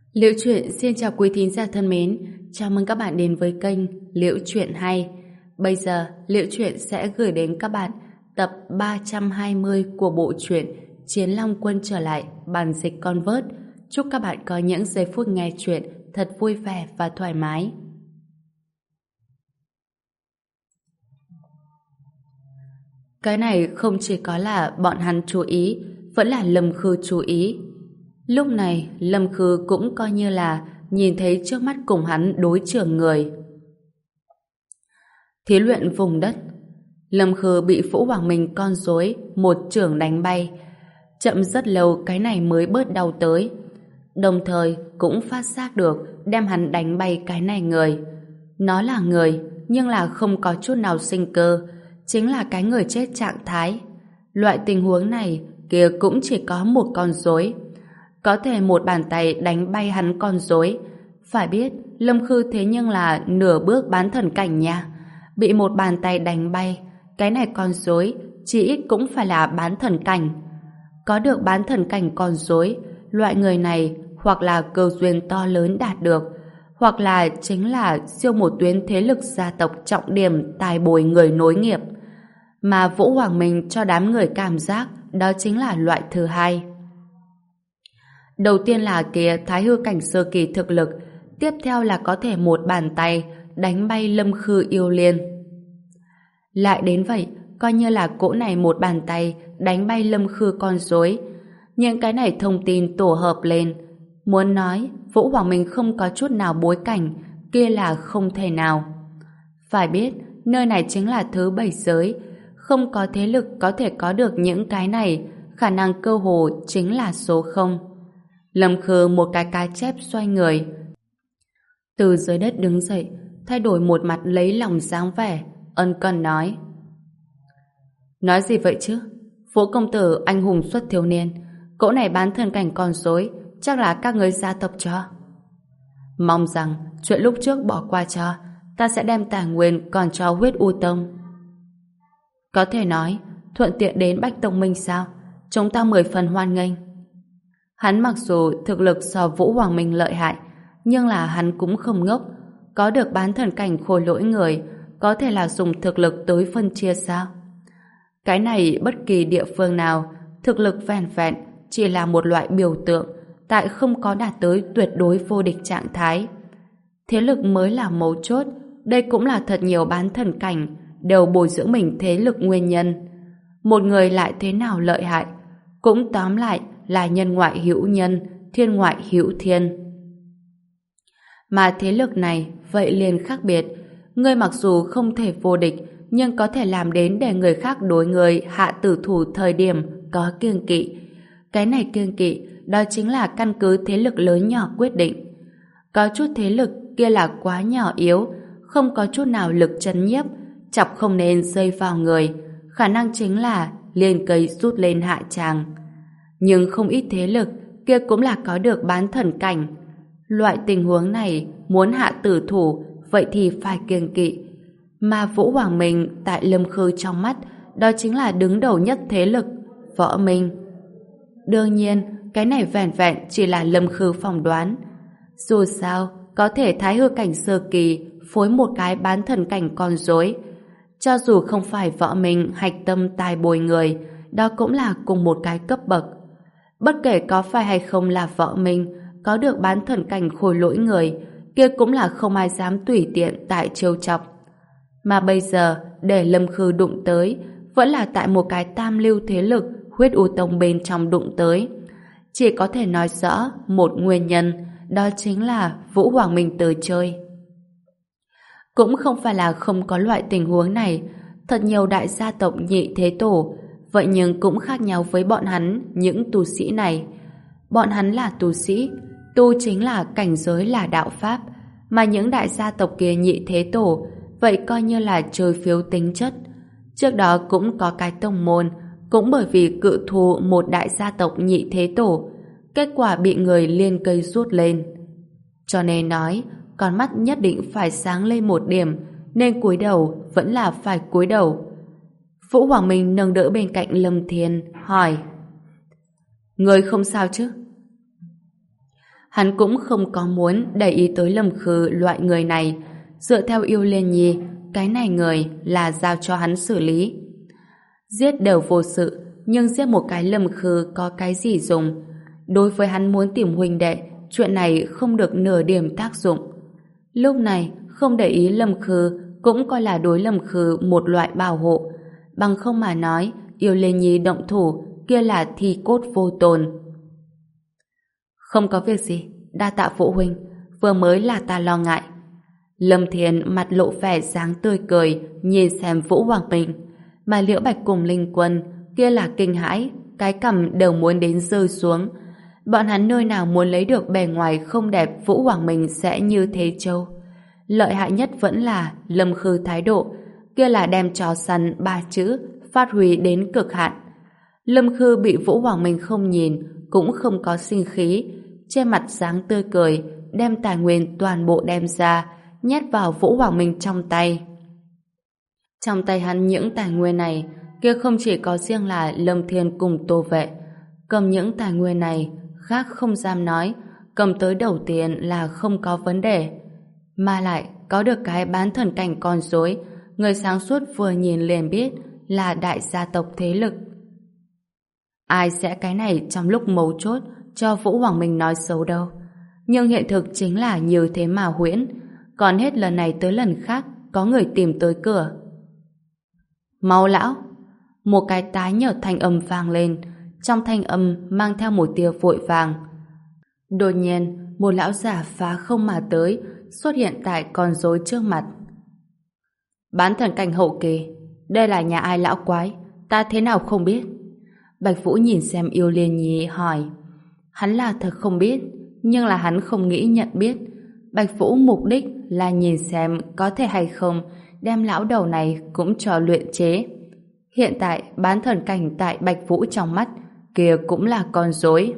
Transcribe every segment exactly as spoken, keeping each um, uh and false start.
Liễu Chuyện xin chào quý thính giả thân mến, chào mừng các bạn đến với kênh Liễu Chuyện Hay. Bây giờ, Liễu Chuyện sẽ gửi đến các bạn tập ba trăm hai mươi của bộ truyện Chiến Long Quân trở lại, bản dịch Convert. Chúc các bạn có những giây phút nghe chuyện thật vui vẻ và thoải mái. Cái này không chỉ có là bọn hắn chú ý, vẫn là Lâm Khư chú ý. Lúc này, Lâm Khư cũng coi như là nhìn thấy trước mắt cùng hắn đối trưởng người. Thí luyện vùng đất, Lâm Khư bị Vũ Hoàng Minh con rối một chưởng đánh bay. Chậm rất lâu cái này mới bớt đau tới. Đồng thời cũng phát giác được đem hắn đánh bay cái này người. Nó là người, nhưng là không có chút nào sinh cơ, chính là cái người chết trạng thái. Loại tình huống này kia cũng chỉ có một con rối. Có thể một bàn tay đánh bay hắn con rối. Phải biết, Lâm Khư thế nhưng là nửa bước bán thần cảnh nha. Bị một bàn tay đánh bay, cái này con rối chỉ ít cũng phải là bán thần cảnh. Có được bán thần cảnh con rối, loại người này hoặc là cơ duyên to lớn đạt được, hoặc là chính là siêu một tuyến thế lực gia tộc trọng điểm tài bồi người nối nghiệp. Mà Vũ Hoàng Minh cho đám người cảm giác đó chính là loại thứ hai. Đầu tiên là kia thái hư cảnh sơ kỳ thực lực, tiếp theo là có thể một bàn tay đánh bay Lâm Khư yêu liên. Lại đến vậy, coi như là cỗ này một bàn tay đánh bay Lâm Khư con rối. Những cái này thông tin tổ hợp lên, muốn nói Vũ Hoàng Minh không có chút nào bối cảnh, kia là không thể nào. Phải biết, nơi này chính là thứ bảy giới, không có thế lực có thể có được những cái này, khả năng cơ hồ chính là số không. Lâm Khư một cái cái chép xoay người, từ dưới đất đứng dậy, thay đổi một mặt lấy lòng dáng vẻ, ân cần nói: Nói gì vậy chứ? Vũ công tử anh hùng xuất thiếu niên, cỗ này bán thần cảnh con rối, chắc là các người gia tộc cho. Mong rằng chuyện lúc trước bỏ qua cho, ta sẽ đem tài nguyên còn cho Huyết U Tông. Có thể nói, thuận tiện đến Bách Tông Minh sao? Chúng ta mười phần hoan nghênh. Hắn mặc dù thực lực so Vũ Hoàng Minh lợi hại, nhưng là hắn cũng không ngốc. Có được bán thần cảnh khôi lỗi người, có thể là dùng thực lực tới phân chia sao? Cái này bất kỳ địa phương nào, thực lực vẹn vẹn chỉ là một loại biểu tượng, tại không có đạt tới tuyệt đối vô địch trạng thái. Thế lực mới là mấu chốt, đây cũng là thật nhiều bán thần cảnh đều bồi dưỡng mình thế lực nguyên nhân. Một người lại thế nào lợi hại, cũng tóm lại là nhân ngoại hữu nhân, thiên ngoại hữu thiên. Mà thế lực này vậy liền khác biệt. Ngươi mặc dù không thể vô địch, nhưng có thể làm đến để người khác đối người hạ tử thủ thời điểm có kiêng kỵ. Cái này kiêng kỵ, đó chính là căn cứ thế lực lớn nhỏ quyết định. Có chút thế lực kia là quá nhỏ yếu, không có chút nào lực chấn nhiếp, chọc không nên dây vào người, khả năng chính là liền cây rút lên hạ tràng. Nhưng không ít thế lực kia cũng là có được bán thần cảnh. Loại tình huống này muốn hạ tử thủ vậy thì phải kiêng kỵ. Mà Vũ Hoàng Minh tại Lâm Khư trong mắt đó chính là đứng đầu nhất thế lực, Võ Minh. Đương nhiên cái này vẹn vẹn chỉ là Lâm Khư phỏng đoán. Dù sao có thể thái hư cảnh sơ kỳ phối một cái bán thần cảnh con rối, cho dù không phải Võ Minh hạch tâm tài bồi người, đó cũng là cùng một cái cấp bậc. Bất kể có phải hay không là Võ Minh có được bán thần cảnh khôi lỗi người, kia cũng là không ai dám tùy tiện tại trêu chọc. Mà bây giờ để Lâm Khư đụng tới vẫn là tại một cái tam lưu thế lực Huyết U Tông bên trong đụng tới. Chỉ có thể nói rõ một nguyên nhân, đó chính là Vũ Hoàng Minh tới chơi. Cũng không phải là không có loại tình huống này, thật nhiều đại gia tộc nhị thế tổ, vậy nhưng cũng khác nhau với bọn hắn, những tu sĩ này. Bọn hắn là tu sĩ, tu chính là cảnh giới là đạo pháp, mà những đại gia tộc kia nhị thế tổ, vậy coi như là chơi phiếu tính chất. Trước đó cũng có cái tông môn, cũng bởi vì cự thù một đại gia tộc nhị thế tổ, kết quả bị người liên cây rút lên. Cho nên nói, con mắt nhất định phải sáng lên một điểm, nên cúi đầu vẫn là phải cúi đầu. Vũ Hoàng Minh nâng đỡ bên cạnh Lâm Thiên, hỏi: Người không sao chứ? Hắn cũng không có muốn để ý tới Lâm Khư loại người này. Dựa theo Yêu Liên Nhi, cái này người là giao cho hắn xử lý. Giết đều vô sự, nhưng giết một cái Lâm Khư có cái gì dùng? Đối với hắn muốn tìm huynh đệ, chuyện này không được nửa điểm tác dụng. Lúc này, không để ý Lâm Khư cũng coi là đối Lâm Khư một loại bảo hộ. Bằng không mà nói, Yêu Liên Nhi động thủ kia là thi cốt vô tồn. Không có việc gì, đa tạ phụ huynh, vừa mới là ta lo ngại. Lâm Thiên mặt lộ vẻ dáng tươi cười, nhìn xem Vũ Hoàng Minh, mà Liễu Bạch cùng Linh Quân kia là kinh hãi, cái cằm đều muốn đến rơi xuống. Bọn hắn nơi nào muốn lấy được bề ngoài không đẹp Vũ Hoàng Minh sẽ như thế châu. Lợi hại nhất vẫn là Lâm Khư thái độ, kia là đem chó săn ba chữ phát huy đến cực hạn. Lâm Khư bị Vũ Hoàng Minh không nhìn, cũng không có sinh khí, trên mặt dáng tươi cười, đem tài nguyên toàn bộ đem ra, nhét vào Vũ Hoàng Minh trong tay. Trong tay hắn những tài nguyên này, kia không chỉ có riêng là Lâm Thiên cùng Tô Vệ. Cầm những tài nguyên này, khác không dám nói, cầm tới đầu tiền là không có vấn đề. Mà lại, có được cái bán thần cảnh con rối, người sáng suốt vừa nhìn liền biết là đại gia tộc thế lực. Ai sẽ cái này trong lúc mấu chốt cho Vũ Hoàng Minh nói xấu đâu. Nhưng hiện thực chính là như thế mà huyễn, còn hết lần này tới lần khác có người tìm tới cửa. Mau lão! Một cái tái nhợt thanh âm vang lên, trong thanh âm mang theo một tia vội vàng. Đột nhiên, một lão giả phá không mà tới, xuất hiện tại con rối trước mặt. Bán thần cảnh hậu kỳ, đây là nhà ai lão quái, ta thế nào không biết? Bạch Vũ nhìn xem Yêu Liên Nhi hỏi. Hắn là thật không biết, nhưng là hắn không nghĩ nhận biết. Bạch Vũ mục đích là nhìn xem có thể hay không đem lão đầu này cũng cho luyện chế. Hiện tại bán thần cảnh tại Bạch Vũ trong mắt kia cũng là con rối.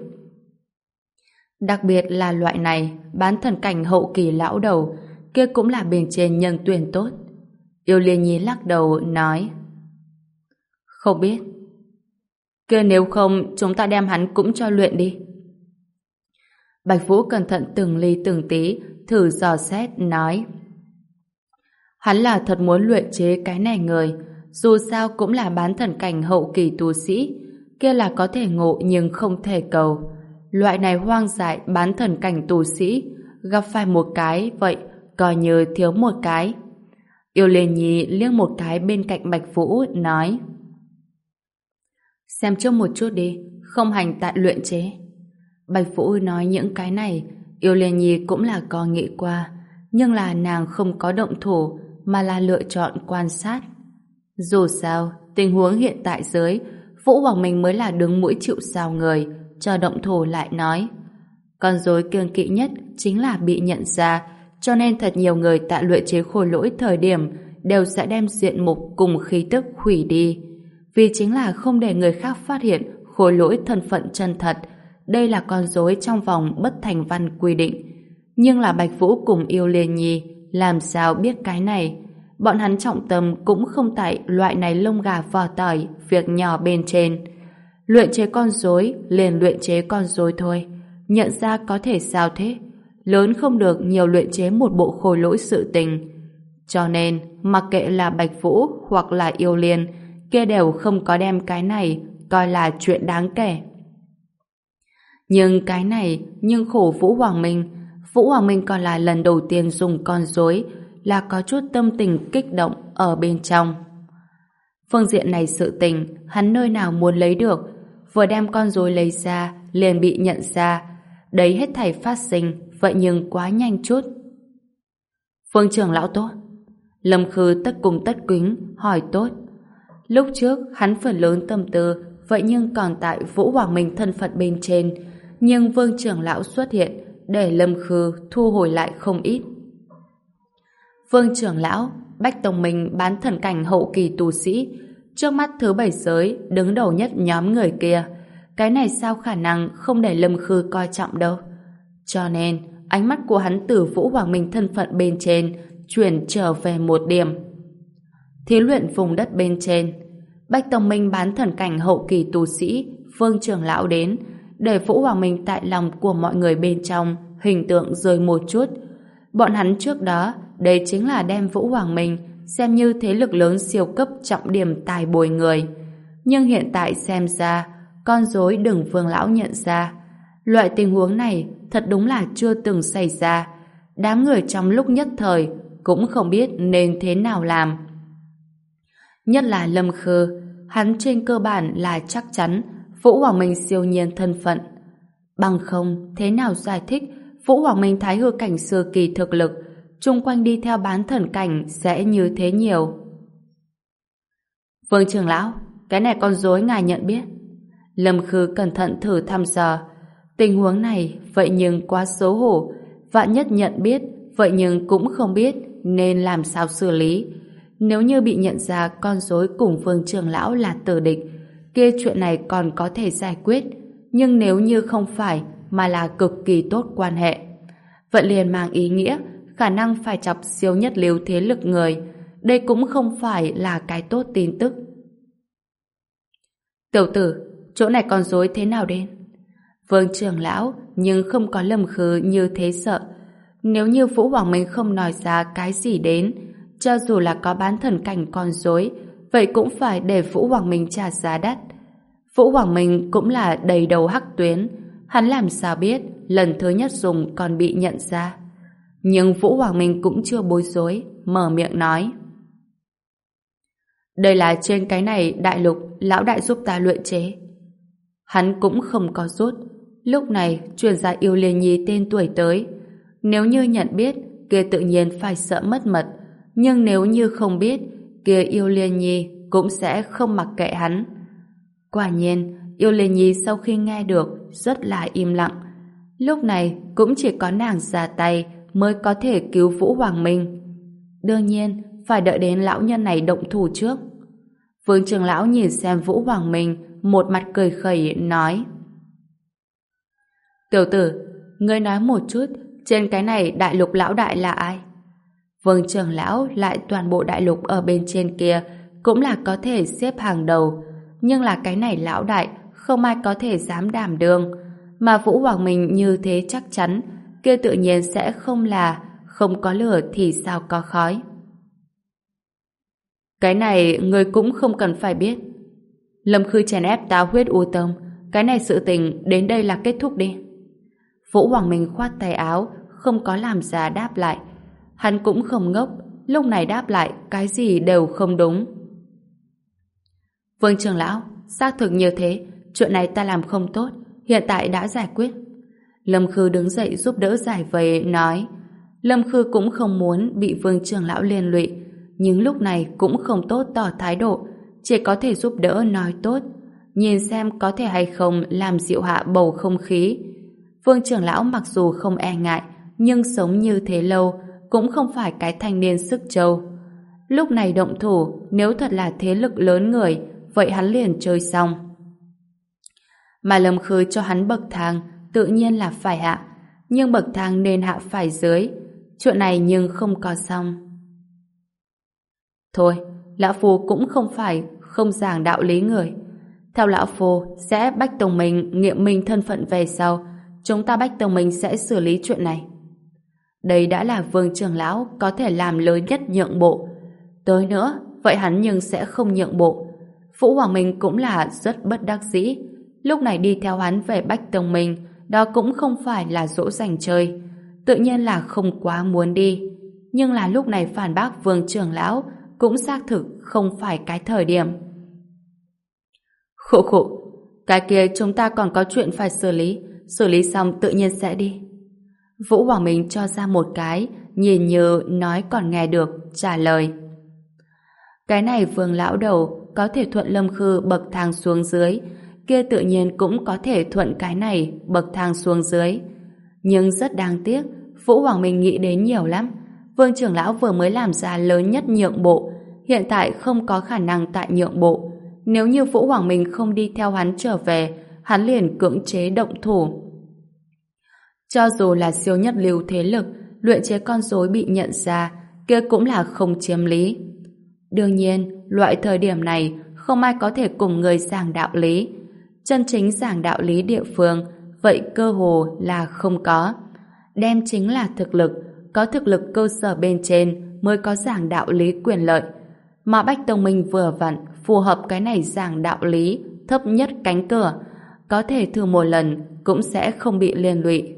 Đặc biệt là loại này, bán thần cảnh hậu kỳ lão đầu kia cũng là bên trên nhân tuyển tốt. Yêu Liên Nhi lắc đầu nói: Không biết. Kia nếu không chúng ta đem hắn cũng cho luyện đi. Bạch Vũ cẩn thận từng ly từng tí thử dò xét nói: Hắn là thật muốn luyện chế cái này người, dù sao cũng là bán thần cảnh hậu kỳ tu sĩ, kia là có thể ngộ nhưng không thể cầu. Loại này hoang dại bán thần cảnh tu sĩ gặp phải một cái vậy coi như thiếu một cái. Yêu Liên Nhi liếc một cái bên cạnh Bạch Vũ nói: Xem trước một chút đi, không hành tại luyện chế. Bạch Vũ nói những cái này, Yêu Liên Nhi cũng là có nghĩ qua, nhưng là nàng không có động thủ mà là lựa chọn quan sát. Dù sao, tình huống hiện tại dưới, Vũ Hoàng Minh mới là đứng mũi chịu sào người, cho động thủ lại nói. Con rối kiêng kỵ nhất chính là bị nhận ra, cho nên thật nhiều người tại luyện chế khôi lỗi thời điểm đều sẽ đem diện mục cùng khí tức hủy đi. Vì chính là không để người khác phát hiện khôi lỗi thân phận chân thật. Đây là con rối trong vòng bất thành văn quy định. Nhưng là Bạch Vũ cùng Yêu Liên Nhi làm sao biết cái này? Bọn hắn trọng tâm cũng không tại loại này lông gà vỏ tỏi, việc nhỏ bên trên. Luyện chế con rối liền luyện chế con rối thôi. Nhận ra có thể sao thế? Lớn không được nhiều luyện chế một bộ khôi lỗi sự tình. Cho nên, mặc kệ là Bạch Vũ hoặc là Yêu Liên, kia đều không có đem cái này coi là chuyện đáng kể. Nhưng cái này, nhưng khổ Vũ Hoàng Minh. Vũ Hoàng Minh còn là lần đầu tiên dùng con rối, là có chút tâm tình kích động ở bên trong. Phương diện này sự tình, hắn nơi nào muốn lấy được, vừa đem con rối lấy ra, liền bị nhận ra. Đấy hết thảy phát sinh, vậy nhưng quá nhanh chút. Phương trưởng lão tốt. Lâm Khư tất cùng tất kính, hỏi tốt. Lúc trước, hắn phần lớn tâm tư, vậy nhưng còn tại Vũ Hoàng Minh thân phận bên trên, nhưng Vương trưởng lão xuất hiện, để Lâm Khư thu hồi lại không ít. Vương trưởng lão, Bách Tông Minh bán thần cảnh hậu kỳ tu sĩ, trước mắt thứ bảy giới đứng đầu nhất nhóm người kia. Cái này sao khả năng không để Lâm Khư coi trọng đâu. Cho nên, ánh mắt của hắn từ Vũ Hoàng Minh thân phận bên trên chuyển trở về một điểm. Thí luyện vùng đất bên trên, Bách Tông Minh bán thần cảnh hậu kỳ tu sĩ, Vương trưởng lão đến, để Vũ Hoàng Minh tại lòng của mọi người bên trong hình tượng rơi một chút. Bọn hắn trước đó, đây chính là đem Vũ Hoàng Minh xem như thế lực lớn siêu cấp trọng điểm tài bồi người. Nhưng hiện tại xem ra, con rối đừng Vương lão nhận ra. Loại tình huống này thật đúng là chưa từng xảy ra. Đám người trong lúc nhất thời cũng không biết nên thế nào làm. Nhất là Lâm Khư, hắn trên cơ bản là chắc chắn Vũ Hoàng Minh siêu nhiên thân phận. Bằng không, thế nào giải thích Vũ Hoàng Minh thái hư cảnh sơ kỳ thực lực, chung quanh đi theo bán thần cảnh sẽ như thế nhiều. Vương trưởng lão, cái này con rối ngài nhận biết. Lâm Khư cẩn thận thử thăm dò. Tình huống này, vậy nhưng quá xấu hổ. Vạn nhất nhận biết, vậy nhưng cũng không biết nên làm sao xử lý. Nếu như bị nhận ra con rối cùng Vương trưởng lão là tử địch, kia chuyện này còn có thể giải quyết. Nhưng nếu như không phải, mà là cực kỳ tốt quan hệ, vậy liền mang ý nghĩa khả năng phải chọc siêu nhất lưu thế lực người. Đây cũng không phải là cái tốt tin tức. Tiểu tử, chỗ này con rối thế nào đến? Vương trưởng lão nhưng không có Lâm Khư như thế sợ. Nếu như Vũ Hoàng Minh không nói ra cái gì đến, cho dù là có bán thần cảnh con rối, vậy cũng phải để Vũ Hoàng Minh trả giá đắt. Vũ Hoàng Minh cũng là đầy đầu hắc tuyến, hắn làm sao biết lần thứ nhất dùng còn bị nhận ra. Nhưng Vũ Hoàng Minh cũng chưa bối rối, mở miệng nói: đây là trên cái này đại lục lão đại giúp ta luyện chế. Hắn cũng không có rút. Lúc này truyền gia Yêu Liên Nhi tên tuổi tới, nếu như nhận biết kia tự nhiên phải sợ mất mật, nhưng nếu như không biết kia Yêu Liên Nhi cũng sẽ không mặc kệ hắn. Quả nhiên Yêu Liên Nhi sau khi nghe được rất là im lặng. Lúc này cũng chỉ có nàng ra tay mới có thể cứu Vũ Hoàng Minh. Đương nhiên phải đợi đến lão nhân này động thủ trước. Vương trưởng lão nhìn xem Vũ Hoàng Minh, một mặt cười khẩy nói: tiểu tử, ngươi nói một chút, trên cái này đại lục lão đại là ai? Vương trưởng lão lại toàn bộ đại lục ở bên trên kia cũng là có thể xếp hàng đầu, nhưng là cái này lão đại không ai có thể dám đảm đương, mà Vũ Hoàng Minh như thế chắc chắn kia tự nhiên sẽ không là không có lửa thì sao có khói. Cái này ngươi cũng không cần phải biết. Lâm Khư chèn ép ta Huyết U Tông, cái này sự tình đến đây là kết thúc đi. Vũ Hoàng Minh khoát tay áo, không có làm ra đáp lại. Hắn cũng không ngốc, lúc này đáp lại cái gì đều không đúng. Vương trưởng lão, xác thực như thế, chuyện này ta làm không tốt, hiện tại đã giải quyết. Lâm Khư đứng dậy giúp đỡ giải vây, nói. Lâm Khư cũng không muốn bị Vương trưởng lão liên lụy, nhưng lúc này cũng không tốt tỏ thái độ, chỉ có thể giúp đỡ nói tốt, nhìn xem có thể hay không làm dịu hạ bầu không khí. Vương trưởng lão mặc dù không e ngại, nhưng sống như thế lâu cũng không phải cái thanh niên sức trâu. Lúc này động thủ, nếu thật là thế lực lớn người, vậy hắn liền chơi xong. Mà Lâm Khư cho hắn bậc thang, tự nhiên là phải hạ, nhưng bậc thang nên hạ phải dưới. Chuyện này nhưng không có xong. Thôi, lão phu cũng không phải không giảng đạo lý người. Theo lão phu sẽ Bách Tông Minh nghiệm minh thân phận về sau, chúng ta Bách Tông Minh sẽ xử lý chuyện này. Đây đã là Vương trưởng lão có thể làm lớn nhất nhượng bộ. Tới nữa, vậy hắn nhưng sẽ không nhượng bộ. Vũ Hoàng Minh cũng là rất bất đắc dĩ. Lúc này đi theo hắn về Bách Tông Minh, đó cũng không phải là dỗ dành chơi. Tự nhiên là không quá muốn đi. Nhưng là lúc này phản bác Vương trưởng lão cũng xác thực không phải cái thời điểm. Khụ khụ, cái kia chúng ta còn có chuyện phải xử lý, xử lý xong tự nhiên sẽ đi. Vũ Hoàng Minh cho ra một cái, nhìn như nói còn nghe được, trả lời. Cái này Vương lão đầu có thể thuận Lâm Khư bậc thang xuống dưới, kia tự nhiên cũng có thể thuận cái này bậc thang xuống dưới. Nhưng rất đáng tiếc, Vũ Hoàng Minh nghĩ đến nhiều lắm. Vương trưởng lão vừa mới làm ra lớn nhất nhượng bộ, hiện tại không có khả năng tại nhượng bộ. Nếu như Vũ Hoàng Minh không đi theo hắn trở về, hắn liền cưỡng chế động thủ. Cho dù là siêu nhất lưu thế lực, luyện chế con rối bị nhận ra, kia cũng là không chiếm lý. Đương nhiên, loại thời điểm này không ai có thể cùng người giảng đạo lý. chân chính giảng đạo lý địa phương, vậy cơ hồ là không có. Đem chính là thực lực, có thực lực cơ sở bên trên mới có giảng đạo lý quyền lợi. Mà Bách Tông Minh vừa vặn phù hợp cái này giảng đạo lý, thấp nhất cánh cửa, có thể thử một lần cũng sẽ không bị liên lụy.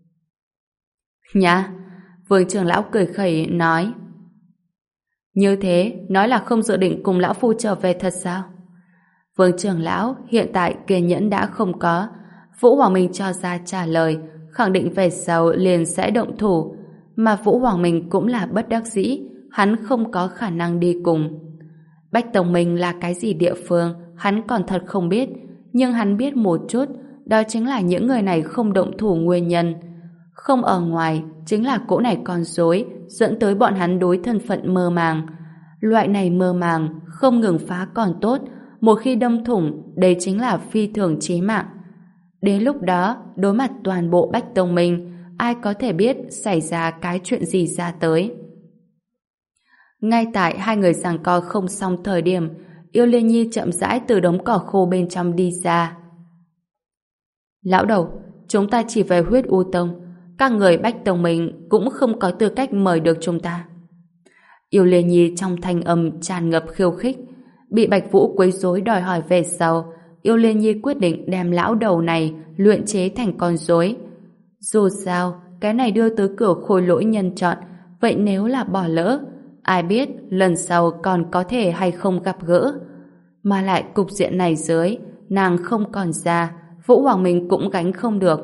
Nhá, Vương trưởng lão cười khẩy nói. Như thế, nói là không dự định cùng lão phu trở về thật sao? Vương trưởng lão hiện tại kiên nhẫn đã không có. Vũ Hoàng Minh cho ra trả lời, khẳng định về sau liền sẽ động thủ. Mà Vũ Hoàng Minh cũng là bất đắc dĩ, hắn không có khả năng đi cùng. Bách Tông Minh là cái gì địa phương, hắn còn thật không biết, nhưng hắn biết một chút, đó chính là những người này không động thủ nguyên nhân. Không ở ngoài, chính là cỗ này con rối dẫn tới bọn hắn đối thân phận mơ màng. Loại này mơ màng, không ngừng phá còn tốt, một khi đâm thủng, đây chính là phi thường chí mạng. Đến lúc đó, đối mặt toàn bộ Bách Tông Minh, ai có thể biết xảy ra cái chuyện gì ra tới. Ngay tại hai người giằng co không xong thời điểm, Yêu Liên Nhi chậm rãi từ đống cỏ khô bên trong đi ra. Lão đầu, chúng ta chỉ về Huyết U Tông, các người Bách Tông Minh cũng không có tư cách mời được chúng ta. Yêu Liên Nhi trong thanh âm tràn ngập khiêu khích, bị Bạch Vũ quấy rối đòi hỏi về sau, Yêu Liên Nhi quyết định đem lão đầu này luyện chế thành con rối. Dù sao, cái này đưa tới cửa khôi lỗi nhân chọn, vậy nếu là bỏ lỡ, ai biết lần sau còn có thể hay không gặp gỡ. Mà lại cục diện này dưới, nàng không còn ra, Vũ Hoàng Minh cũng gánh không được.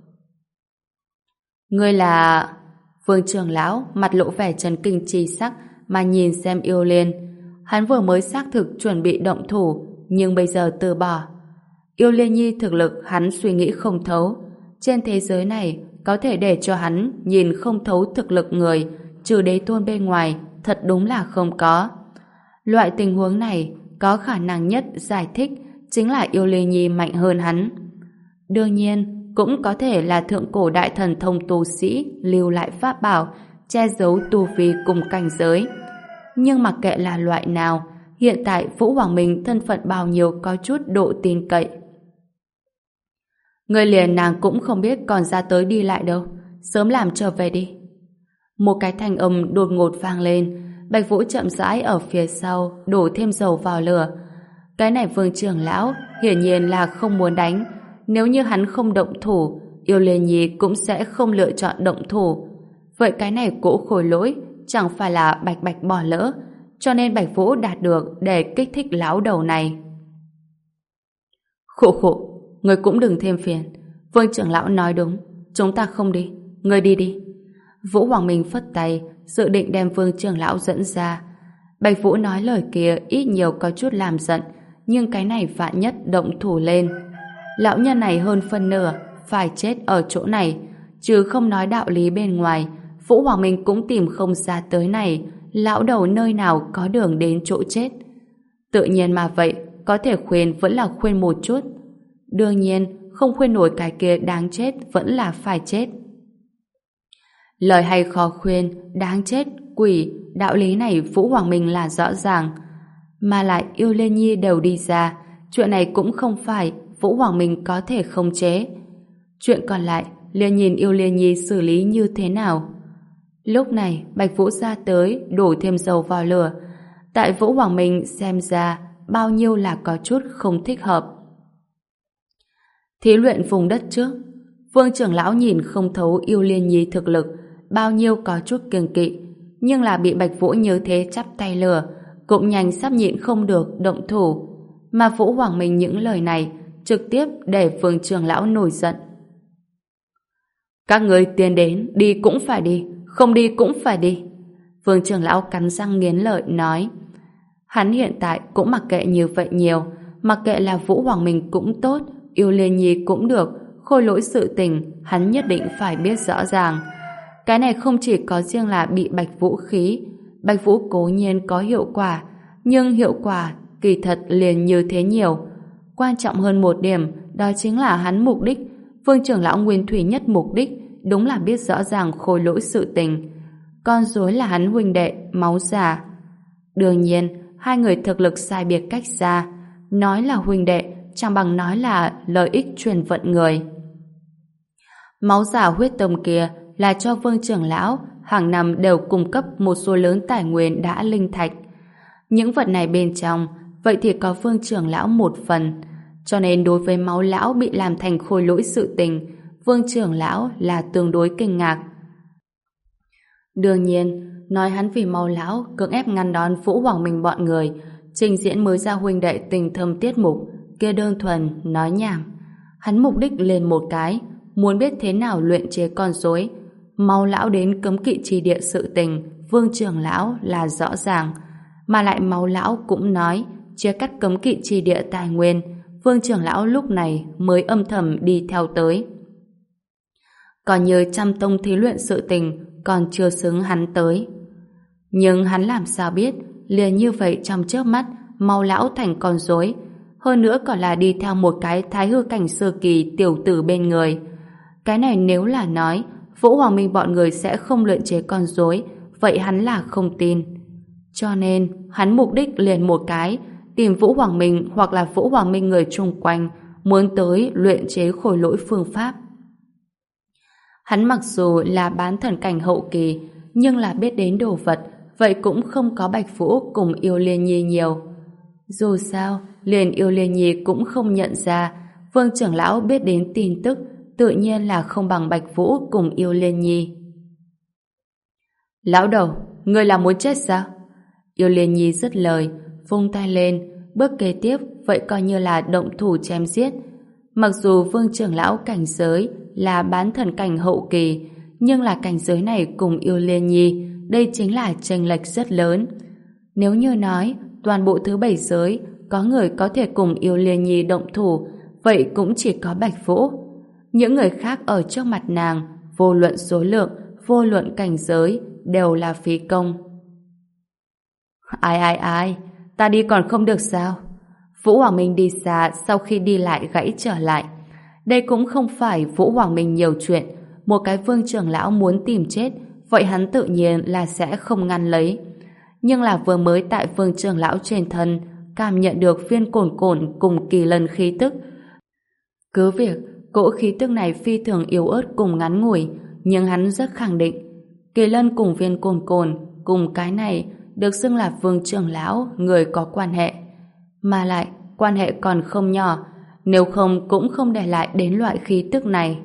Ngươi là... Vương trưởng lão mặt lộ vẻ chấn kinh chi sắc mà nhìn xem Yêu Liên. Hắn vừa mới xác thực chuẩn bị động thủ, nhưng bây giờ từ bỏ. Yêu Liên Nhi thực lực hắn suy nghĩ không thấu. Trên thế giới này có thể để cho hắn nhìn không thấu thực lực người, trừ đế tôn bên ngoài, thật đúng là không có. Loại tình huống này có khả năng nhất giải thích chính là Yêu Liên Nhi mạnh hơn hắn. Đương nhiên, cũng có thể là thượng cổ đại thần thông tu sĩ lưu lại pháp bảo, che giấu tu vi cùng cảnh giới. Nhưng mặc kệ là loại nào, hiện tại Vũ Hoàng Minh thân phận bao nhiêu có chút độ tin cậy. Người liền nàng cũng không biết còn ra tới đi lại đâu, sớm làm trở về đi. Một cái thanh âm đột ngột vang lên, Bạch Vũ chậm rãi ở phía sau đổ thêm dầu vào lửa. Cái này Vương trưởng lão hiển nhiên là không muốn đánh. Nếu như hắn không động thủ, Yêu Liên Nhi cũng sẽ không lựa chọn động thủ. Vậy cái này cỗ khôi lỗi chẳng phải là Bạch Bạch bỏ lỡ, cho nên Bạch Vũ đạt được để kích thích lão đầu này. Khổ khổ, người cũng đừng thêm phiền. Vương trưởng lão nói đúng, chúng ta không đi, người đi đi. Vũ Hoàng Minh phất tay, dự định đem Vương trưởng lão dẫn ra. Bạch Vũ nói lời kia ít nhiều có chút làm giận, nhưng cái này vạn nhất động thủ lên. Lão nhân này hơn phân nửa phải chết ở chỗ này, chứ không nói đạo lý bên ngoài. Vũ Hoàng Minh cũng tìm không ra tới này, lão đầu nơi nào có đường đến chỗ chết. Tự nhiên mà vậy, có thể khuyên vẫn là khuyên một chút. Đương nhiên, không khuyên nổi cái kia đáng chết vẫn là phải chết. Lời hay khó khuyên, đáng chết, quỷ, đạo lý này Vũ Hoàng Minh là rõ ràng. Mà lại Yêu Liên Nhi đều đi ra, chuyện này cũng không phải Vũ Hoàng Minh có thể khống chế. Chuyện còn lại, liền nhìn Yêu Liên Nhi xử lý như thế nào. Lúc này, Bạch Vũ ra tới, đổ thêm dầu vào lửa. Tại Vũ Hoàng Minh xem ra, bao nhiêu là có chút không thích hợp. Thí luyện vùng đất trước, Vương trưởng lão nhìn không thấu Yêu Liên Nhi thực lực, bao nhiêu có chút kiêng kỵ, nhưng là bị Bạch Vũ như thế chắp tay lừa, cũng nhanh sắp nhịn không được động thủ. Mà Vũ Hoàng Minh những lời này trực tiếp để Vương trưởng lão nổi giận. Các người tiến đến, đi cũng phải đi, không đi cũng phải đi. Vương trưởng lão cắn răng nghiến lợi nói. Hắn hiện tại cũng mặc kệ như vậy nhiều, mặc kệ là Vũ Hoàng Minh cũng tốt, Yêu Liên Nhi cũng được, khôi lỗi sự tình, hắn nhất định phải biết rõ ràng. Cái này không chỉ có riêng là bị Bạch Vũ khí, Bạch Vũ cố nhiên có hiệu quả, nhưng hiệu quả kỳ thật liền như thế nhiều. Quan trọng hơn một điểm, đó chính là hắn mục đích. Vương trưởng lão nguyên thủy nhất mục đích đúng là biết rõ ràng khôi lỗi sự tình. Con rối là hắn huynh đệ, máu già. Đương nhiên, hai người thực lực sai biệt cách xa. Nói là huynh đệ, chẳng bằng nói là lợi ích truyền vận người. Máu giả huyết tông kia là cho Vương trưởng lão hàng năm đều cung cấp một số lớn tài nguyên đã linh thạch. Những vật này bên trong, vậy thì có Vương trưởng lão một phần. Cho nên đối với máu lão bị làm thành khôi lỗi sự tình, Vương trưởng lão là tương đối kinh ngạc. Đương nhiên, nói hắn vì máu lão cưỡng ép ngăn đón Vũ Hoàng Minh bọn người, trình diễn mới ra huynh đệ tình thâm tiết mục, kia đơn thuần nói nhảm. Hắn mục đích lên một cái, muốn biết thế nào luyện chế con rối. Máu lão đến cấm kỵ chi địa sự tình, Vương trưởng lão là rõ ràng, mà lại máu lão cũng nói chia cắt cấm kỵ chi địa tài nguyên. Vương trưởng lão lúc này mới âm thầm đi theo tới. Còn như trăm tông thí luyện sự tình còn chưa xứng hắn tới. Nhưng hắn làm sao biết liền như vậy trong chớp mắt mau lão thành con rối, hơn nữa còn là đi theo một cái thái hư cảnh sơ kỳ tiểu tử bên người. Cái này nếu là nói Vũ Hoàng Minh bọn người sẽ không luyện chế con rối, vậy hắn là không tin. Cho nên hắn mục đích liền một cái, tìm Vũ Hoàng Minh hoặc là Vũ Hoàng Minh người chung quanh muốn tới luyện chế khôi lỗi phương pháp. Hắn mặc dù là bán thần cảnh hậu kỳ, nhưng là biết đến đồ vật, vậy cũng không có Bạch Vũ cùng Yêu Liên Nhi nhiều. Dù sao, liền Yêu Liên Nhi cũng không nhận ra, Vương trưởng lão biết đến tin tức, tự nhiên là không bằng Bạch Vũ cùng Yêu Liên Nhi. Lão đầu, ngươi là muốn chết sao? Yêu Liên Nhi dứt lời, vung tay lên, bước kế tiếp vậy coi như là động thủ chém giết. Mặc dù Vương trưởng lão cảnh giới là bán thần cảnh hậu kỳ, nhưng là cảnh giới này cùng Yêu Liên Nhi, đây chính là chênh lệch rất lớn. Nếu như nói toàn bộ thứ bảy giới có người có thể cùng Yêu Liên Nhi động thủ, vậy cũng chỉ có Bạch Vũ. Những người khác ở trước mặt nàng, vô luận số lượng, vô luận cảnh giới, đều là phí công. Ai ai ai, ta đi còn không được sao? Vũ Hoàng Minh đi xa sau khi đi lại gãy trở lại. Đây cũng không phải Vũ Hoàng Minh nhiều chuyện, một cái Vương trưởng lão muốn tìm chết, vậy hắn tự nhiên là sẽ không ngăn lấy. Nhưng là vừa mới tại Vương trưởng lão trên thân cảm nhận được viên cồn cồn cùng kỳ lân khí tức. Cứ việc cỗ khí tức này phi thường yếu ớt cùng ngắn ngủi, nhưng hắn rất khẳng định kỳ lân cùng viên cồn cồn cùng cái này được xưng là Vương trưởng lão người có quan hệ, mà lại quan hệ còn không nhỏ, nếu không cũng không để lại đến loại khí tức này.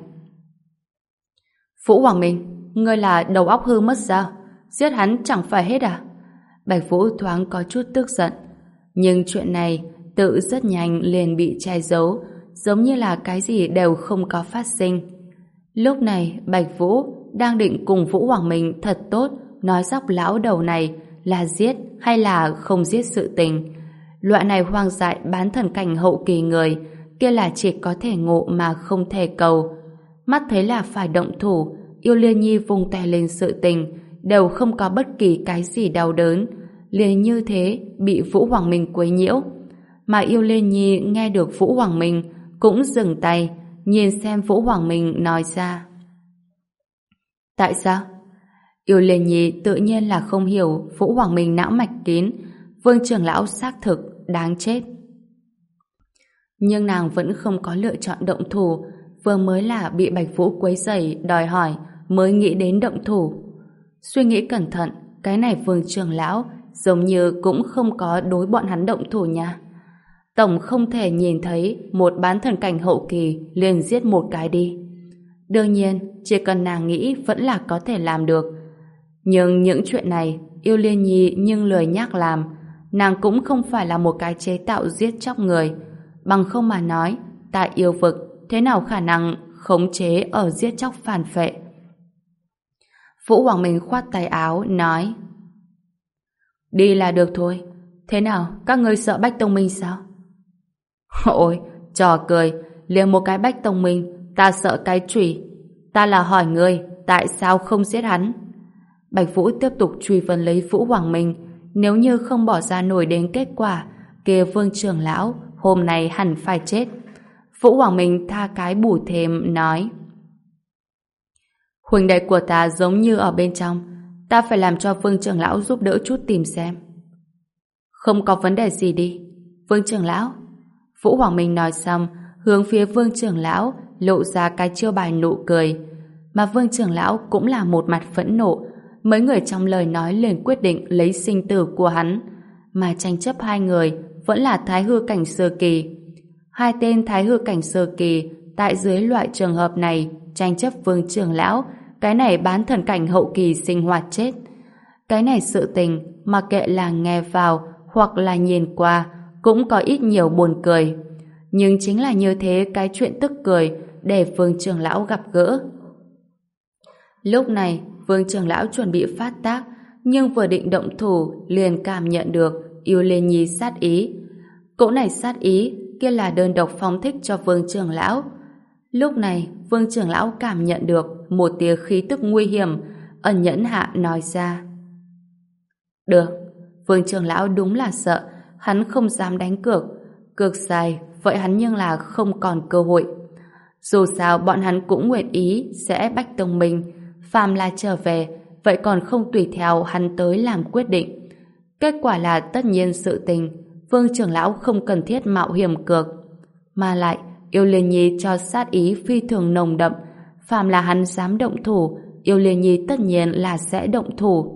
Vũ Hoàng Minh, ngươi là đầu óc hư mất sao? Giết hắn chẳng phải hết à? Bạch Vũ thoáng có chút tức giận, nhưng chuyện này tự rất nhanh liền bị che giấu, giống như là cái gì đều không có phát sinh. Lúc này Bạch Vũ đang định cùng Vũ Hoàng Minh thật tốt nói dóc lão đầu này là giết hay là không giết sự tình. Loại này hoang dại bán thần cảnh hậu kỳ người kia là chỉ có thể ngộ mà không thể cầu. Mắt thấy là phải động thủ, Yêu Liên Nhi vung tay lên sự tình đều không có bất kỳ cái gì đau đớn, liền như thế bị Vũ Hoàng Minh quấy nhiễu. Mà Yêu Liên Nhi nghe được Vũ Hoàng Minh cũng dừng tay, nhìn xem Vũ Hoàng Minh nói ra. Tại sao? Yêu Liên Nhi tự nhiên là không hiểu Vũ Hoàng Minh não mạch kín, Vương trưởng lão xác thực đáng chết. Nhưng nàng vẫn không có lựa chọn động thủ, vừa mới là bị Bạch Vũ quấy rầy đòi hỏi mới nghĩ đến động thủ. Suy nghĩ cẩn thận, cái này Vương trưởng lão giống như cũng không có đối bọn hắn động thủ nha. Tổng không thể nhìn thấy một bán thần cảnh hậu kỳ liền giết một cái đi. Đương nhiên, chỉ cần nàng nghĩ vẫn là có thể làm được. Nhưng những chuyện này Yêu Liên Nhi nhưng lười nhác làm. Nàng cũng không phải là một cái chế tạo giết chóc người. Bằng không mà nói, tại yêu vực thế nào khả năng khống chế ở giết chóc phản phệ. Vũ Hoàng Minh khoát tay áo nói: Đi là được thôi. Thế nào, các ngươi sợ Bách Tông Minh sao? Ôi, trò cười, liền một cái Bách Tông Minh ta sợ cái chủy. Ta là hỏi ngươi tại sao không giết hắn? Bạch Vũ tiếp tục truy vấn lấy Vũ Hoàng Minh. Nếu như không bỏ ra nổi đến kết quả, kia Vương trưởng lão hôm nay hẳn phải chết. Vũ Hoàng Minh tha cái bù thêm nói: Huynh đệ của ta giống như ở bên trong, ta phải làm cho Vương trưởng lão giúp đỡ chút tìm xem. Không có vấn đề gì đi. Vương trưởng lão. Vũ Hoàng Minh nói xong, hướng phía Vương trưởng lão lộ ra cái chiêu bài nụ cười. Mà Vương trưởng lão cũng là một mặt phẫn nộ. Mấy người trong lời nói liền quyết định lấy sinh tử của hắn. Mà tranh chấp hai người vẫn là Thái Hư cảnh sơ kỳ. Hai tên Thái Hư cảnh sơ kỳ tại dưới loại trường hợp này tranh chấp Vương trưởng lão, cái này bán thần cảnh hậu kỳ sinh hoạt chết. Cái này sự tình mà kệ là nghe vào hoặc là nhìn qua cũng có ít nhiều buồn cười. Nhưng chính là như thế cái chuyện tức cười để Vương trưởng lão gặp gỡ. Lúc này Vương trưởng lão chuẩn bị phát tác, nhưng vừa định động thủ liền cảm nhận được Yêu Liên Nhi sát ý. Cỗ này sát ý kia là đơn độc phóng thích cho Vương trưởng lão. Lúc này Vương trưởng lão cảm nhận được một tia khí tức nguy hiểm, ẩn nhẫn hạ nói ra. Được, Vương trưởng lão đúng là sợ, hắn không dám đánh cược. Cược sai, vậy hắn nhưng là không còn cơ hội. Dù sao bọn hắn cũng nguyện ý sẽ bách tông minh, phàm là trở về, vậy còn không tùy theo hắn tới làm quyết định. Kết quả là tất nhiên sự tình, Vương trưởng lão không cần thiết mạo hiểm cược. Mà lại, Yêu Liên Nhi cho sát ý phi thường nồng đậm, phàm là hắn dám động thủ, Yêu Liên Nhi tất nhiên là sẽ động thủ.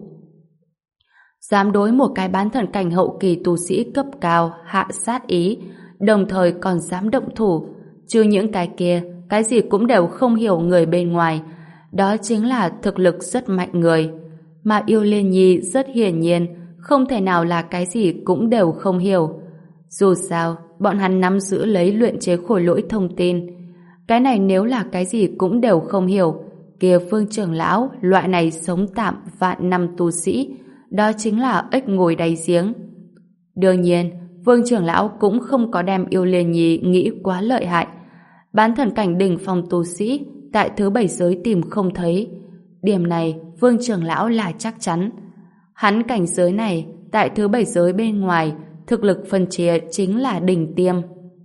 Dám đối một cái bán thần cảnh hậu kỳ tu sĩ cấp cao hạ sát ý, đồng thời còn dám động thủ, chứ những cái kia, cái gì cũng đều không hiểu người bên ngoài, đó chính là thực lực rất mạnh người. Mà Yêu Liên Nhi rất hiển nhiên không thể nào là cái gì cũng đều không hiểu. Dù sao, bọn hắn nắm giữ lấy luyện chế khối lỗi thông tin. Cái này nếu là cái gì cũng đều không hiểu, kia Vương trưởng lão loại này sống tạm vạn năm tu sĩ, đó chính là ếch ngồi đáy giếng. Đương nhiên, Vương trưởng lão cũng không có đem Yêu Liên Nhi nghĩ quá lợi hại. Bán thần cảnh đỉnh phong tu sĩ tại thứ bảy giới tìm không thấy. Điểm này Vương trưởng lão là chắc chắn. Hắn cảnh giới này tại thứ bảy giới bên ngoài thực lực phân chia chính là đỉnh tiêm.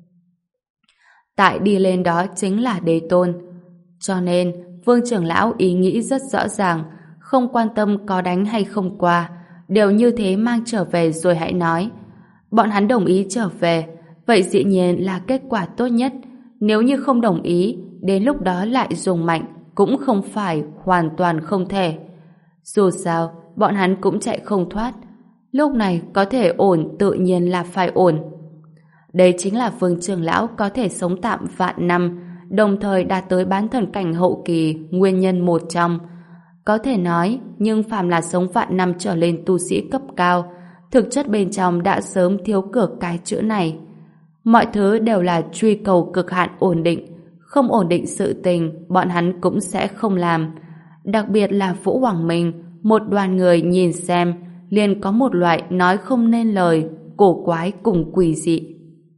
Tại đi lên đó chính là đế tôn. Cho nên Vương trưởng lão ý nghĩ rất rõ ràng, không quan tâm có đánh hay không qua, đều như thế mang trở về rồi hãy nói. Bọn hắn đồng ý trở về, vậy dĩ nhiên là kết quả tốt nhất. Nếu như không đồng ý, đến lúc đó lại dùng mạnh cũng không phải hoàn toàn không thể. Dù sao, bọn hắn cũng chạy không thoát. Lúc này có thể ổn tự nhiên là phải ổn. Đây chính là Vương trưởng lão có thể sống tạm vạn năm, đồng thời đạt tới bán thần cảnh hậu kỳ, nguyên nhân một trong. Có thể nói, nhưng phàm là sống vạn năm trở lên tu sĩ cấp cao, thực chất bên trong đã sớm thiếu cược cái chữ này. Mọi thứ đều là truy cầu cực hạn ổn định, không ổn định sự tình, bọn hắn cũng sẽ không làm. Đặc biệt là Vũ Hoàng Minh, một đoàn người nhìn xem, liền có một loại nói không nên lời, cổ quái cùng quỷ dị.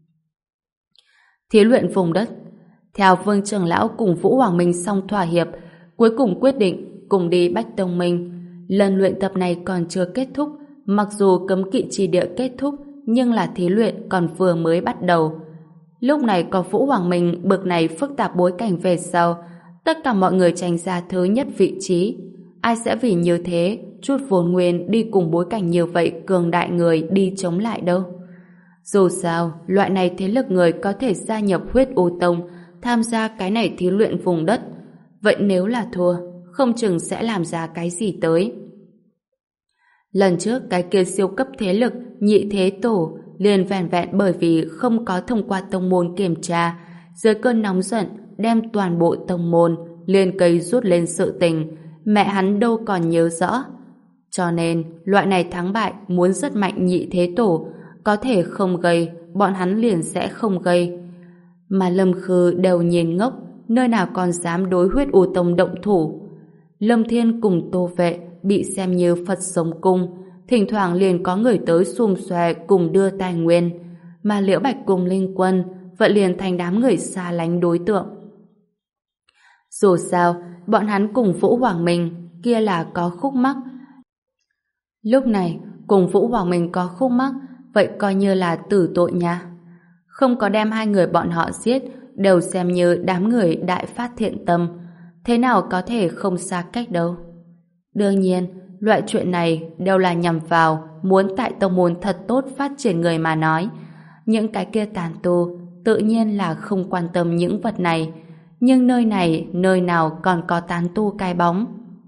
Thí luyện vùng đất. Theo Vương trưởng lão cùng Vũ Hoàng Minh xong thỏa hiệp, cuối cùng quyết định cùng đi Bách Tông Minh. Lần luyện tập này còn chưa kết thúc, mặc dù cấm kỵ chi địa kết thúc, nhưng là thí luyện còn vừa mới bắt đầu. Lúc này có Vũ Hoàng Minh bực này phức tạp bối cảnh về sau, tất cả mọi người tranh ra thứ nhất vị trí. Ai sẽ vì như thế chút vốn nguyên đi cùng bối cảnh như vậy cường đại người đi chống lại đâu. Dù sao, loại này thế lực người có thể gia nhập Huyết U Tông, tham gia cái này thí luyện vùng đất. Vậy nếu là thua, không chừng sẽ làm ra cái gì tới. Lần trước cái kia siêu cấp thế lực Nhị Thế Tổ liền vẹn vẹn bởi vì không có thông qua tông môn kiểm tra, dưới cơn nóng giận đem toàn bộ tông môn liền cây rút lên sự tình, mẹ hắn đâu còn nhớ rõ. Cho nên loại này thắng bại muốn rất mạnh Nhị Thế Tổ, có thể không gây, bọn hắn liền sẽ không gây. Mà Lâm Khư đều nhìn ngốc, nơi nào còn dám đối Huyết U Tông động thủ. Lâm Thiên cùng Tô Vệ bị xem như Phật sống cung, thỉnh thoảng liền có người tới xùm xòe cùng đưa tài nguyên, mà Liễu Bạch cùng Linh Quân vậy liền thành đám người xa lánh đối tượng. Dù sao, bọn hắn cùng Vũ Hoàng Minh kia là có khúc mắc. Lúc này, cùng Vũ Hoàng Minh có khúc mắc, vậy coi như là tử tội nha. Không có đem hai người bọn họ giết, đều xem như đám người đại phát thiện tâm, thế nào có thể không xa cách đâu. Đương nhiên, loại chuyện này đều là nhằm vào muốn tại tông môn thật tốt phát triển người mà nói. Những cái kia tàn tu tự nhiên là không quan tâm những vật này. Nhưng nơi này, nơi nào còn có tán tu cái bóng.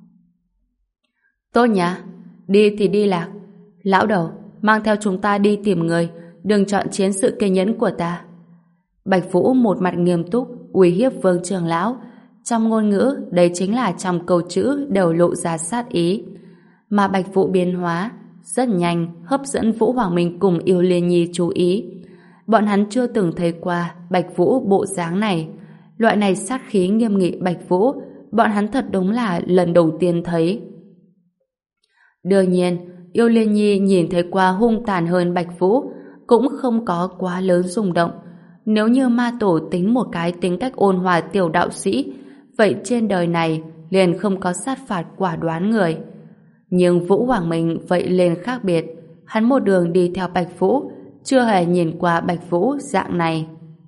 Tốt nhá, đi thì đi Lạc. Lão đầu, mang theo chúng ta đi tìm người, đừng chọn chiến sự kiên nhẫn của ta. Bạch Vũ một mặt nghiêm túc, uy hiếp Vương trưởng lão. Trong ngôn ngữ, đây chính là trong câu chữ đều lộ ra sát ý. Mà Bạch Vũ biến hóa, rất nhanh hấp dẫn Vũ Hoàng Minh cùng Yêu Liên Nhi chú ý. Bọn hắn chưa từng thấy qua Bạch Vũ bộ dáng này. Loại này sát khí nghiêm nghị Bạch Vũ, bọn hắn thật đúng là lần đầu tiên thấy. Đương nhiên, Yêu Liên Nhi nhìn thấy qua hung tàn hơn Bạch Vũ, cũng không có quá lớn rung động. Nếu như ma tổ tính một cái tính cách ôn hòa tiểu đạo sĩ, vậy trên đời này liền không có sát phạt quả đoán người. Nhưng Vũ Hoàng Minh vậy liền khác biệt. Hắn một đường đi theo Bạch Vũ, chưa hề nhìn qua Bạch Vũ dạng này.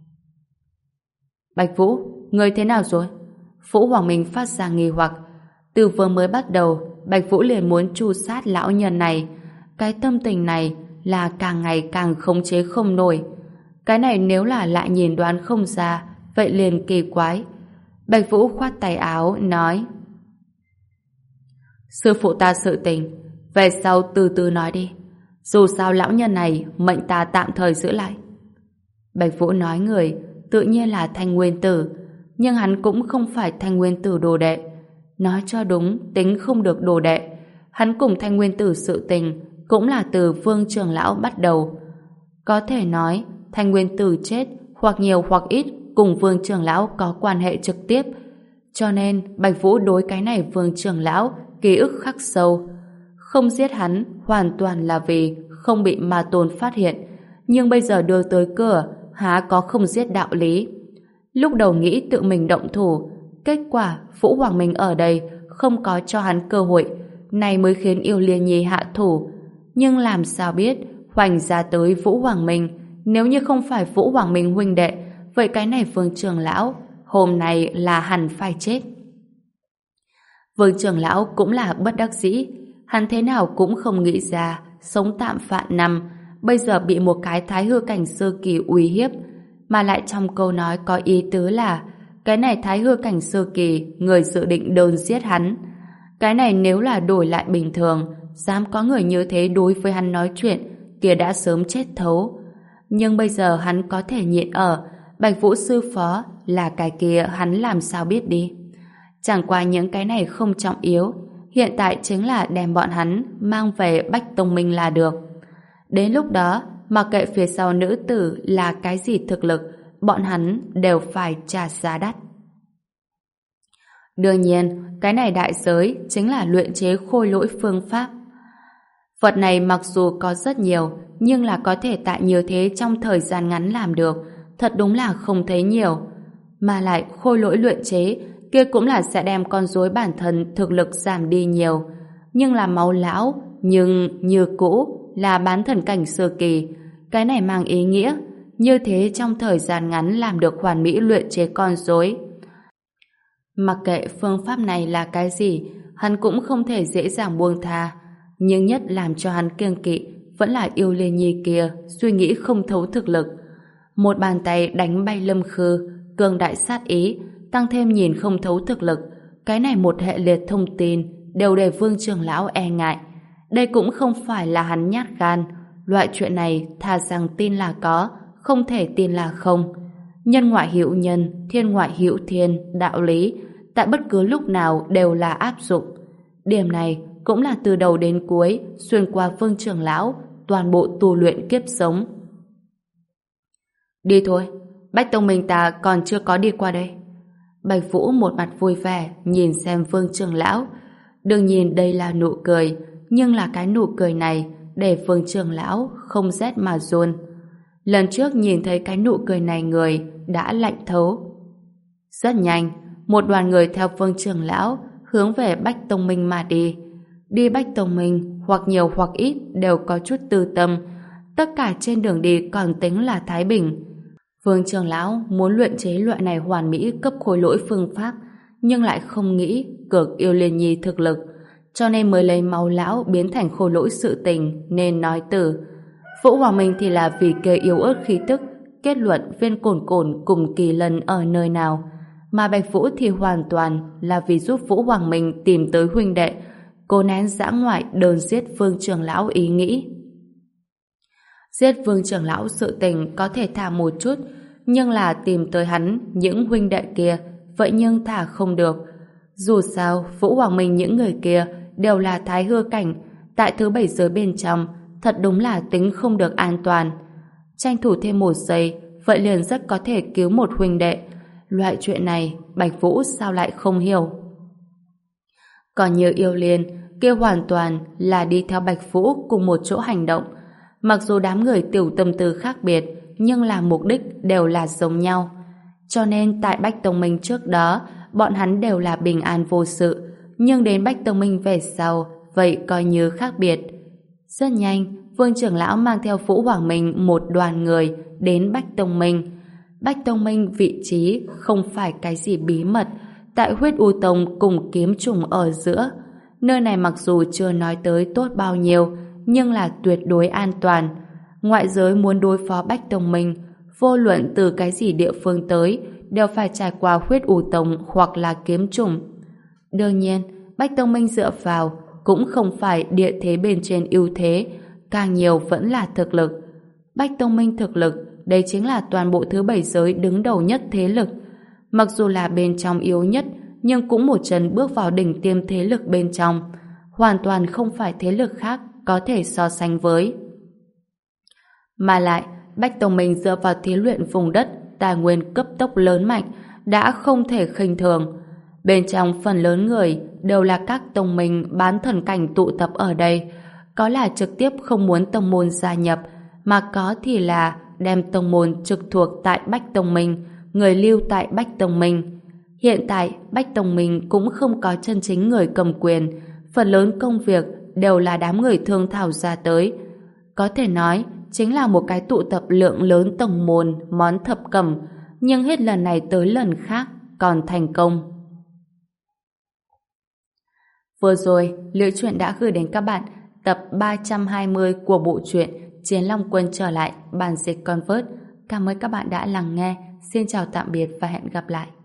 Bạch Vũ, người thế nào rồi? Vũ Hoàng Minh phát ra nghi hoặc. Từ vừa mới bắt đầu, Bạch Vũ liền muốn tru sát lão nhân này. Cái tâm tình này là càng ngày càng khống chế không nổi. Cái này nếu là lại nhìn đoán không ra, vậy liền kỳ quái. Bạch Vũ khoát tay áo, nói: Sư phụ ta sự tình, về sau từ từ nói đi. Dù sao lão nhân này, mệnh ta tạm thời giữ lại. Bạch Vũ nói người, tự nhiên là Thanh Nguyên Tử, nhưng hắn cũng không phải Thanh Nguyên Tử đồ đệ. Nói cho đúng, tính không được đồ đệ. Hắn cùng Thanh Nguyên Tử sự tình cũng là từ Vương trưởng lão bắt đầu. Có thể nói, Thanh Nguyên Tử chết hoặc nhiều hoặc ít cùng Vương trưởng lão có quan hệ trực tiếp. Cho nên, Bạch Vũ đối cái này Vương trưởng lão ký ức khắc sâu. Không giết hắn hoàn toàn là vì không bị ma tôn phát hiện, nhưng bây giờ đưa tới cửa, há có không giết đạo lý. Lúc đầu nghĩ tự mình động thủ, kết quả Vũ Hoàng Minh ở đây không có cho hắn cơ hội, này mới khiến Yêu Liên Nhi hạ thủ. Nhưng làm sao biết hoành ra tới Vũ Hoàng Minh, nếu như không phải Vũ Hoàng Minh huynh đệ, vậy cái này Vương trưởng lão hôm nay là hẳn phải chết. Vương trưởng lão cũng là bất đắc dĩ, hắn thế nào cũng không nghĩ ra sống tạm vạn năm, bây giờ bị một cái thái hư cảnh sơ kỳ uy hiếp, mà lại trong câu nói có ý tứ là cái này thái hư cảnh sơ kỳ người dự định đơn giết hắn. Cái này nếu là đổi lại bình thường, dám có người như thế đối với hắn nói chuyện, kia đã sớm chết thấu. Nhưng bây giờ hắn có thể nhịn ở, Bạch Vũ sư phó là cái kia hắn làm sao biết đi. Chẳng qua những cái này không trọng yếu, hiện tại chính là đem bọn hắn mang về Bách Tông Minh là được. Đến lúc đó, mặc kệ phía sau nữ tử là cái gì thực lực, bọn hắn đều phải trả giá đắt. Đương nhiên, cái này đại giới chính là luyện chế khôi lỗi phương pháp. Vật này mặc dù có rất nhiều, nhưng là có thể tại như thế trong thời gian ngắn làm được, thật đúng là không thấy nhiều. Mà lại khôi lỗi luyện chế, kia cũng là sẽ đem con rối bản thân thực lực giảm đi nhiều. Nhưng là máu lão, nhưng như cũ là bán thần cảnh sơ kỳ. Cái này mang ý nghĩa, như thế trong thời gian ngắn làm được hoàn mỹ luyện chế con rối. Mặc kệ phương pháp này là cái gì, hắn cũng không thể dễ dàng buông tha. Nhưng nhất làm cho hắn kiêng kỵ vẫn là Yêu Liên Nhi kia suy nghĩ không thấu thực lực. Một bàn tay đánh bay Lâm Khư, cường đại sát ý, tăng thêm nhìn không thấu thực lực, cái này một hệ liệt thông tin đều để Vương trưởng lão e ngại. Đây cũng không phải là hắn nhát gan, loại chuyện này thà rằng tin là có, không thể tin là không. Nhân ngoại hữu nhân, thiên ngoại hữu thiên, đạo lý tại bất cứ lúc nào đều là áp dụng. Điểm này cũng là từ đầu đến cuối xuyên qua Vương trưởng lão toàn bộ tu luyện kiếp sống. Đi thôi, Bách Tông Minh ta còn chưa có đi qua đây. Bạch Vũ một mặt vui vẻ nhìn xem Vương trưởng lão. Đừng nhìn đây là nụ cười, nhưng là cái nụ cười này để Vương trưởng lão không rét mà run. Lần trước nhìn thấy cái nụ cười này người đã lạnh thấu. Rất nhanh, một đoàn người theo Vương trưởng lão hướng về Bách Tông Minh mà đi. Đi Bách Tông Minh hoặc nhiều hoặc ít đều có chút tư tâm. Tất cả trên đường đi còn tính là thái bình. Vương trưởng lão muốn luyện chế loại này hoàn mỹ cấp khối lỗi phương pháp, nhưng lại không nghĩ cược Yêu Liên Nhi thực lực, cho nên mới lấy máu lão biến thành khối lỗi sự tình nên nói từ. Vũ Hoàng Minh thì là vì kê yếu ớt khí tức, kết luận viên cồn cồn cùng Kỳ Lân ở nơi nào, mà Bạch Vũ thì hoàn toàn là vì giúp Vũ Hoàng Minh tìm tới huynh đệ, cố nén dã ngoại đơn giết Vương trưởng lão ý nghĩ. Giết Vương trưởng lão sự tình có thể thả một chút, nhưng là tìm tới hắn những huynh đệ kia, vậy nhưng thả không được. Dù sao, Vũ Hoàng Minh những người kia đều là thái hư cảnh, tại thứ bảy giới bên trong, thật đúng là tính không được an toàn. Tranh thủ thêm một giây, vậy liền rất có thể cứu một huynh đệ. Loại chuyện này, Bạch Vũ sao lại không hiểu? Còn như Yêu Liên, kia hoàn toàn là đi theo Bạch Vũ cùng một chỗ hành động. Mặc dù đám người tiểu tâm tư khác biệt, nhưng là mục đích đều là giống nhau. Cho nên tại Bách Tông Minh trước đó, bọn hắn đều là bình an vô sự, nhưng đến Bách Tông Minh về sau, vậy coi như khác biệt. Rất nhanh, Vương trưởng lão mang theo Vũ Hoàng Minh một đoàn người đến Bách Tông Minh. Bách Tông Minh vị trí không phải cái gì bí mật, tại Huyết U Tông cùng Kiếm Trùng ở giữa. Nơi này mặc dù chưa nói tới tốt bao nhiêu, nhưng là tuyệt đối an toàn. Ngoại giới muốn đối phó Bách Tông Minh, vô luận từ cái gì địa phương tới, đều phải trải qua Huyết U Tông hoặc là Kiếm Trùng. Đương nhiên, Bách Tông Minh dựa vào cũng không phải địa thế bên trên ưu thế, càng nhiều vẫn là thực lực. Bách Tông Minh thực lực, đây chính là toàn bộ thứ bảy giới đứng đầu nhất thế lực. Mặc dù là bên trong yếu nhất, nhưng cũng một chân bước vào đỉnh tiêm thế lực bên trong. Hoàn toàn không phải thế lực khác có thể so sánh với. Mà lại, Bách Tông Minh dựa vào thí luyện vùng đất, tài nguyên cấp tốc lớn mạnh, đã không thể khinh thường. Bên trong phần lớn người đều là các tông minh bán thần cảnh tụ tập ở đây, có là trực tiếp không muốn tông môn gia nhập, mà có thì là đem tông môn trực thuộc tại Bách Tông Minh, người lưu tại Bách Tông Minh. Hiện tại, Bách Tông Minh cũng không có chân chính người cầm quyền, phần lớn công việc đều là đám người thương thảo ra tới. Có thể nói, chính là một cái tụ tập lượng lớn tông môn, món thập cẩm, nhưng hết lần này tới lần khác còn thành công. Vừa rồi, Liễu Chuyện đã gửi đến các bạn tập ba trăm hai mươi của bộ truyện Chiến Long Quân trở lại, bản dịch Convert. Cảm ơn các bạn đã lắng nghe. Xin chào tạm biệt và hẹn gặp lại.